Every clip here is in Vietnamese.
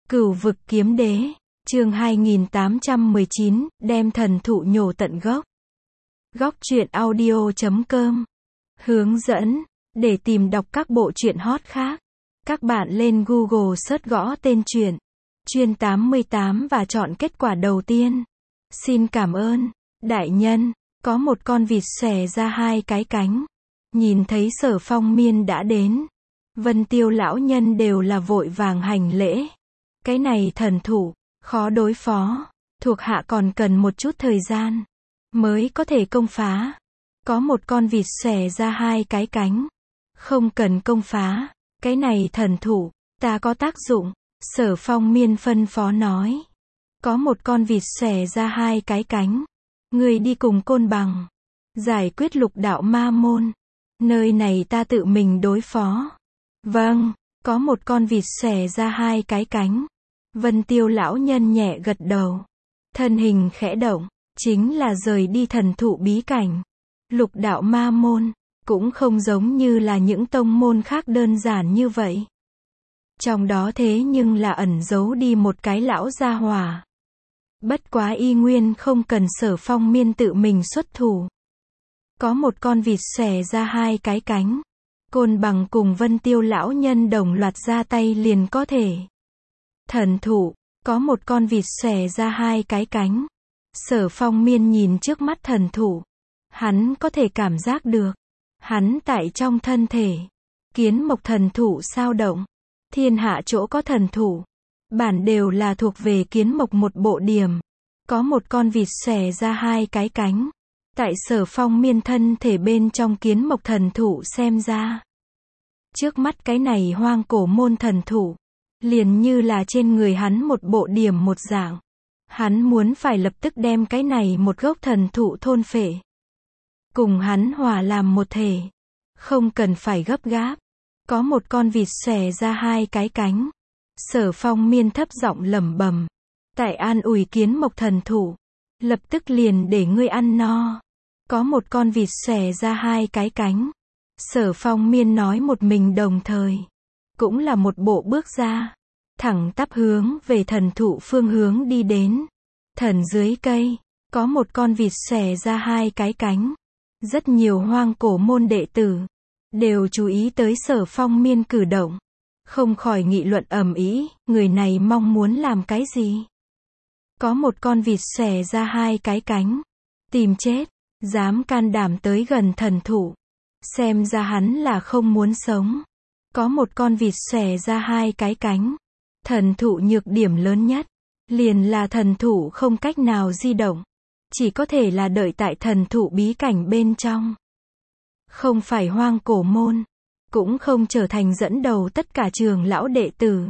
Cửu vực kiếm đế, chương 2819, đem thần thụ nhổ tận gốc. Góc truyện audio.com. Hướng dẫn, để tìm đọc các bộ truyện hot khác. Các bạn lên Google search gõ tên truyện, Chuyên 88 và chọn kết quả đầu tiên. Xin cảm ơn, đại nhân, có một con vịt xòe ra hai cái cánh. Nhìn thấy Sở Phong Miên đã đến, Vân Tiêu lão nhân đều là vội vàng hành lễ. Cái này thần thụ, khó đối phó, thuộc hạ còn cần một chút thời gian, mới có thể công phá. Có một con vịt xòe ra hai cái cánh. Không cần công phá, cái này thần thụ, ta có tác dụng, Sở Phong Miên phân phó nói. Có một con vịt xòe ra hai cái cánh. Người đi cùng Côn Bằng, giải quyết lục đạo ma môn. Nơi này ta tự mình đối phó. Vâng, có một con vịt xòe ra hai cái cánh. Vân Tiêu lão nhân nhẹ gật đầu. Thân hình khẽ động, chính là rời đi thần thụ bí cảnh. Lục đạo ma môn, cũng không giống như là những tông môn khác đơn giản như vậy. Trong đó thế nhưng là ẩn giấu đi một cái lão gia hỏa. Bất quá y nguyên không cần Sở Phong Miên tự mình xuất thủ. Có một con vịt xòe ra hai cái cánh. Côn Bằng cùng Vân Tiêu lão nhân đồng loạt ra tay liền có thể. Thần thụ, có một con vịt xòe ra hai cái cánh. Sở Phong Miên nhìn trước mắt thần thụ. Hắn có thể cảm giác được. Hắn tại trong thân thể. Kiến mộc thần thụ sao động. Thiên hạ chỗ có thần thụ. Bản đều là thuộc về kiến mộc một bộ điểm. Có một con vịt xòe ra hai cái cánh. Tại Sở Phong Miên thân thể bên trong kiến mộc thần thụ xem ra. Trước mắt cái này hoang cổ môn thần thụ. Liền như là trên người hắn một bộ điểm một dạng. Hắn muốn phải lập tức đem cái này một gốc thần thụ thôn phệ. Cùng hắn hòa làm một thể. Không cần phải gấp gáp. Có một con vịt xòe ra hai cái cánh. Sở Phong Miên thấp giọng lẩm bẩm. Tại an ủi kiến mộc thần thụ. Lập tức liền để ngươi ăn no. Có một con vịt xòe ra hai cái cánh. Sở Phong Miên nói một mình đồng thời. Cũng là một bộ bước ra. Thẳng tắp hướng về thần thụ phương hướng đi đến. Thần dưới cây. Có một con vịt xòe ra hai cái cánh. Rất nhiều hoang cổ môn đệ tử. Đều chú ý tới Sở Phong Miên cử động. Không khỏi nghị luận ầm ĩ, người này mong muốn làm cái gì? Có một con vịt xòe ra hai cái cánh. Tìm chết. Dám can đảm tới gần thần thụ. Xem ra hắn là không muốn sống. Có một con vịt xòe ra hai cái cánh. Thần thụ nhược điểm lớn nhất. Liền là thần thụ không cách nào di động. Chỉ có thể là đợi tại thần thụ bí cảnh bên trong. Không phải hoang cổ môn. Cũng không trở thành dẫn đầu tất cả trường lão đệ tử.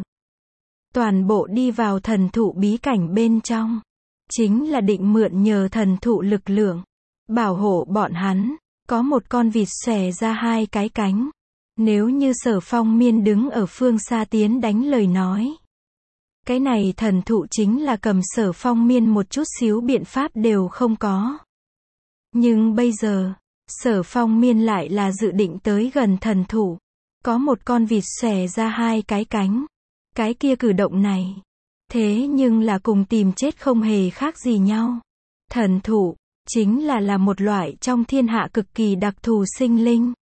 Toàn bộ đi vào thần thụ bí cảnh bên trong. Chính là định mượn nhờ thần thụ lực lượng. Bảo hộ bọn hắn. Có một con vịt xòe ra hai cái cánh. Nếu như Sở Phong Miên đứng ở phương xa tiến đánh lời nói. Cái này thần thụ chính là cầm Sở Phong Miên một chút xíu biện pháp đều không có. Nhưng bây giờ, Sở Phong Miên lại là dự định tới gần thần thụ. Có một con vịt xòe ra hai cái cánh. Cái kia cử động này. Thế nhưng là cùng tìm chết không hề khác gì nhau. Thần thụ, chính là một loại trong thiên hạ cực kỳ đặc thù sinh linh.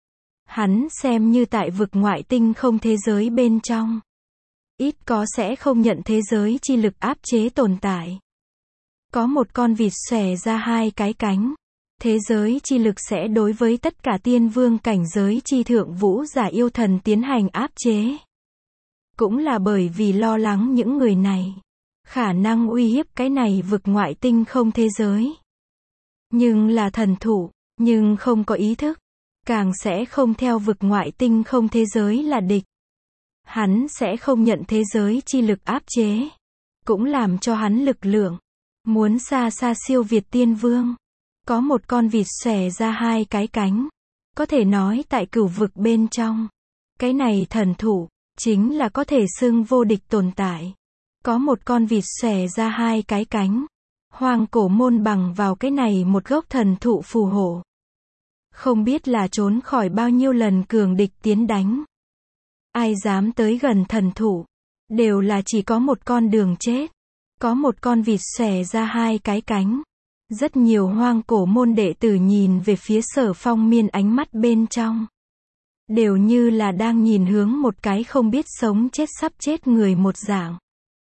Hắn xem như tại vực ngoại tinh không thế giới bên trong. Ít có sẽ không nhận thế giới chi lực áp chế tồn tại. Có một con vịt xòe ra hai cái cánh. Thế giới chi lực sẽ đối với tất cả tiên vương cảnh giới chi thượng vũ giả yêu thần tiến hành áp chế. Cũng là bởi vì lo lắng những người này. Khả năng uy hiếp cái này vực ngoại tinh không thế giới. Nhưng là thần thụ, nhưng không có ý thức. Càng sẽ không theo vực ngoại tinh không thế giới là địch. Hắn sẽ không nhận thế giới chi lực áp chế. Cũng làm cho hắn lực lượng. Muốn xa xa siêu việt tiên vương. Có một con vịt xòe ra hai cái cánh. Có thể nói tại cửu vực bên trong. Cái này thần thụ, chính là có thể xưng vô địch tồn tại. Có một con vịt xòe ra hai cái cánh. Hoang cổ môn bằng vào cái này một gốc thần thụ phù hộ. Không biết là trốn khỏi bao nhiêu lần cường địch tiến đánh. Ai dám tới gần thần thụ. đều là chỉ có một con đường chết. Có một con vịt xòe ra hai cái cánh. Rất nhiều hoang cổ môn đệ tử nhìn về phía Sở Phong Miên, ánh mắt bên trong đều như là đang nhìn hướng một cái không biết sống chết sắp chết người một dạng.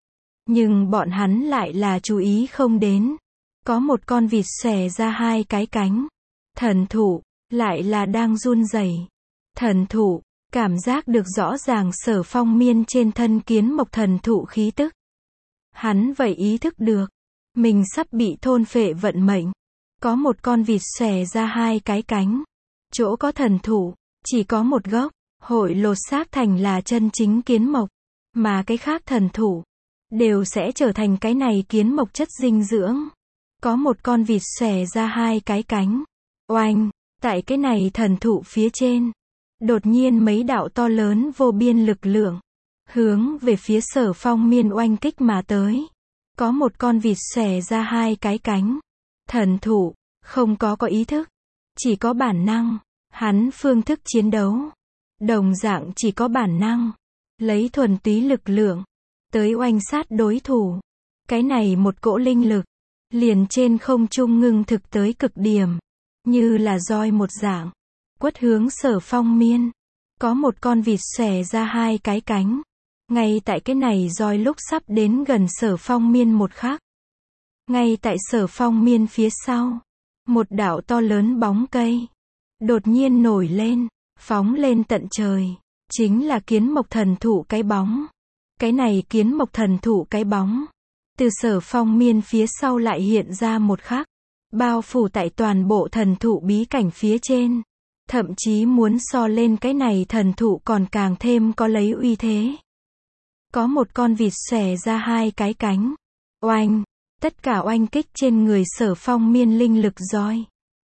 Nhưng bọn hắn lại là chú ý không đến. Có một con vịt xòe ra hai cái cánh. Thần thụ lại là đang run rẩy. Thần thụ cảm giác được rõ ràng Sở Phong Miên trên thân kiến mộc thần thụ khí tức. Hắn vậy ý thức được mình sắp bị thôn phệ vận mệnh. Có một con vịt xòe ra hai cái cánh. Chỗ có thần thụ chỉ có một gốc, hội lột xác thành là chân chính kiến mộc, mà cái khác thần thụ đều sẽ trở thành cái này kiến mộc chất dinh dưỡng. Có một con vịt xòe ra hai cái cánh. Oanh, tại cái này thần thụ phía trên, đột nhiên mấy đạo to lớn vô biên lực lượng hướng về phía Sở Phong Miên oanh kích mà tới. Có một con vịt xòe ra hai cái cánh. Thần thụ không có ý thức, chỉ có bản năng. Hắn phương thức chiến đấu đồng dạng chỉ có bản năng, lấy thuần túy lực lượng tới oanh sát đối thủ. Cái này một cỗ linh lực liền trên không trung ngưng thực tới cực điểm, như là roi một dạng, quất hướng Sở Phong Miên. Có một con vịt xòe ra hai cái cánh. Ngay tại cái này roi lúc sắp đến gần Sở Phong Miên một khắc, ngay tại Sở Phong Miên phía sau, một đạo to lớn bóng cây đột nhiên nổi lên, phóng lên tận trời. Chính là kiến mộc thần thụ cái bóng. Cái này kiến mộc thần thụ cái bóng từ Sở Phong Miên phía sau lại hiện ra một khắc, bao phủ tại toàn bộ thần thụ bí cảnh phía trên. Thậm chí muốn so lên cái này thần thụ còn càng thêm có lấy uy thế. Có một con vịt xòe ra hai cái cánh. Oanh, tất cả oanh kích trên người Sở Phong Miên linh lực roi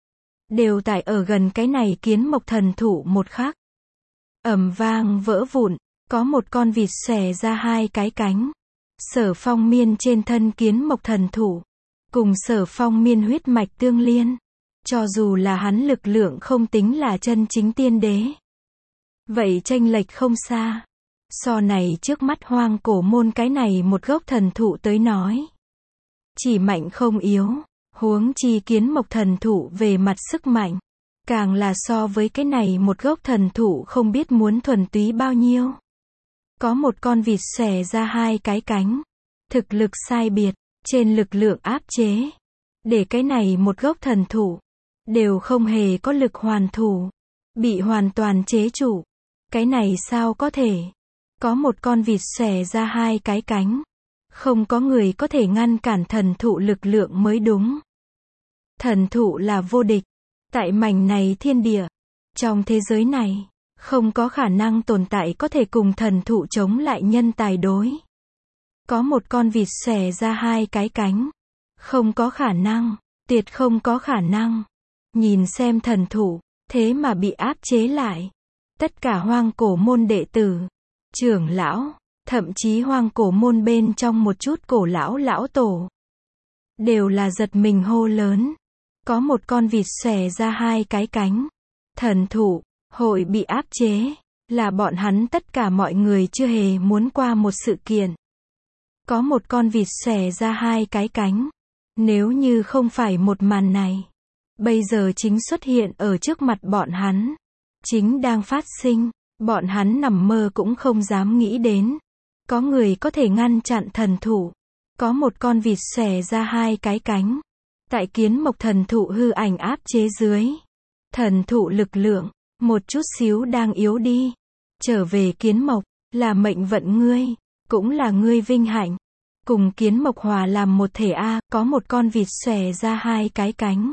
đều tại ở gần cái này kiến mộc thần thụ một khắc, ầm vang vỡ vụn. Có một con vịt xòe ra hai cái cánh. Sở Phong Miên trên thân kiến mộc thần thụ cùng Sở Phong Miên huyết mạch tương liên, cho dù là hắn lực lượng không tính là chân chính tiên đế, vậy chênh lệch không xa. So này trước mắt hoang cổ môn cái này một gốc thần thụ tới nói, chỉ mạnh không yếu. Huống chi kiến mộc thần thụ về mặt sức mạnh, càng là so với cái này một gốc thần thụ không biết muốn thuần túy bao nhiêu. Có một con vịt xòe ra hai cái cánh. Thực lực sai biệt, trên lực lượng áp chế, để cái này một gốc thần thụ đều không hề có lực hoàn thủ, bị hoàn toàn chế trụ. Cái này sao có thể? Có một con vịt xòe ra hai cái cánh. Không có người có thể ngăn cản thần thụ lực lượng mới đúng. Thần thụ là vô địch. Tại mảnh này thiên địa, trong thế giới này, không có khả năng tồn tại có thể cùng thần thụ chống lại nhân tài đối. Có một con vịt xòe ra hai cái cánh. Không có khả năng, tuyệt không có khả năng. Nhìn xem thần thụ, thế mà bị áp chế lại. Tất cả hoang cổ môn đệ tử, trưởng lão, thậm chí hoang cổ môn bên trong một chút cổ lão lão tổ, đều là giật mình hô lớn. Có một con vịt xòe ra hai cái cánh. Thần thụ hội bị áp chế, là bọn hắn tất cả mọi người chưa hề muốn qua một sự kiện. Có một con vịt xòe ra hai cái cánh. Nếu như không phải một màn này, bây giờ chính xuất hiện ở trước mặt bọn hắn, chính đang phát sinh, bọn hắn nằm mơ cũng không dám nghĩ đến. Có người có thể ngăn chặn thần thụ. Có một con vịt xòe ra hai cái cánh. Tại kiến mộc thần thụ hư ảnh áp chế dưới, thần thụ lực lượng một chút xíu đang yếu đi. Trở về kiến mộc, là mệnh vận ngươi, cũng là ngươi vinh hạnh. Cùng kiến mộc hòa làm một thể a. Có một con vịt xòe ra hai cái cánh.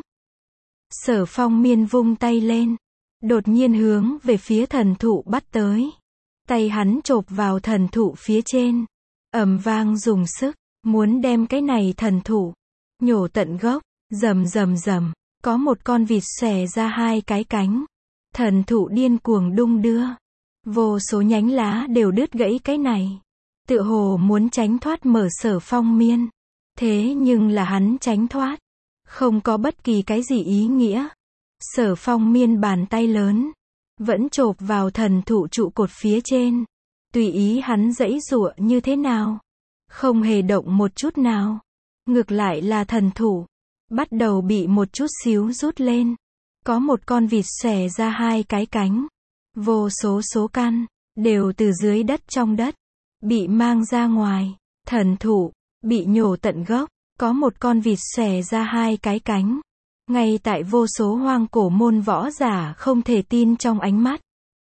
Sở Phong Miên vung tay lên, đột nhiên hướng về phía thần thụ bắt tới. Tay hắn chộp vào thần thụ phía trên, ầm vang dùng sức, muốn đem cái này thần thụ nhổ tận gốc. Rầm rầm rầm, có một con vịt xòe ra hai cái cánh. Thần thụ điên cuồng đung đưa, vô số nhánh lá đều đứt gãy cái này, tựa hồ muốn tránh thoát mở Sở Phong Miên. Thế nhưng là hắn tránh thoát, không có bất kỳ cái gì ý nghĩa. Sở Phong Miên bàn tay lớn vẫn chộp vào thần thụ trụ cột phía trên, Tùy ý hắn giãy giụa như thế nào. Không hề động một chút nào. Ngược lại là thần thụ. Bắt đầu bị một chút xíu rút lên. Có một con vịt xòe ra hai cái cánh. Vô số căn. Đều từ dưới đất trong đất. Bị mang ra ngoài. Thần thụ. Bị nhổ tận gốc. Có một con vịt xòe ra hai cái cánh. Ngay tại vô số hoang cổ môn võ giả không thể tin trong ánh mắt.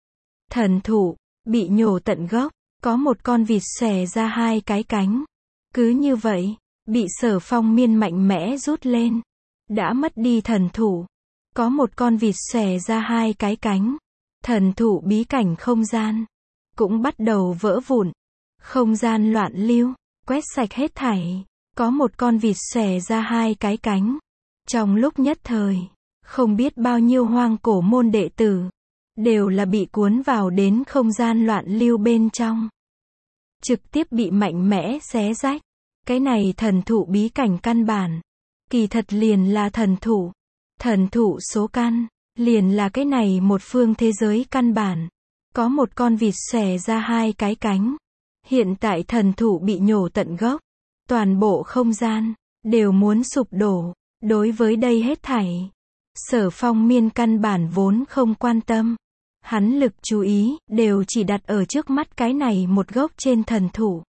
Thần thụ. Bị nhổ tận gốc. Có một con vịt xòe ra hai cái cánh. Cứ như vậy. Bị Sở Phong Miên mạnh mẽ rút lên. Đã mất đi thần thụ. Có một con vịt xòe ra hai cái cánh. Thần thụ bí cảnh không gian. Cũng bắt đầu vỡ vụn. Không gian loạn lưu. Quét sạch hết thảy. Có một con vịt xòe ra hai cái cánh. Trong lúc nhất thời. Không biết bao nhiêu hoang cổ môn đệ tử. Đều là bị cuốn vào đến không gian loạn lưu bên trong. Trực tiếp bị mạnh mẽ xé rách. Cái này thần thụ bí cảnh căn bản. Kỳ thật liền là thần thụ. Thần thụ số căn. Liền là cái này một phương thế giới căn bản. Có một con vịt xòe ra hai cái cánh. Hiện tại thần thụ bị nhổ tận gốc. Toàn bộ không gian. Đều muốn sụp đổ. Đối với đây hết thảy. Sở Phong Miên căn bản vốn không quan tâm. Hắn lực chú ý. Đều chỉ đặt ở trước mắt cái này một gốc trên thần thụ.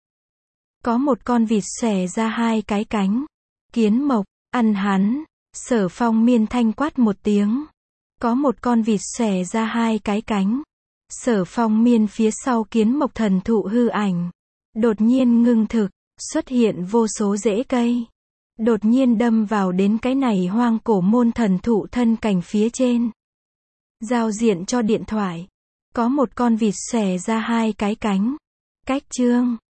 Có một con vịt xòe ra hai cái cánh. Kiến mộc. Ăn hắn. Sở Phong Miên thanh quát một tiếng. Có một con vịt xòe ra hai cái cánh. Sở Phong Miên phía sau kiến mộc thần thụ hư ảnh. Đột nhiên ngưng thực. Xuất hiện vô số rễ cây. Đột nhiên đâm vào đến cái này hoang cổ môn thần thụ thân cành phía trên. Giao diện cho điện thoại. Có một con vịt xòe ra hai cái cánh. Cách chương.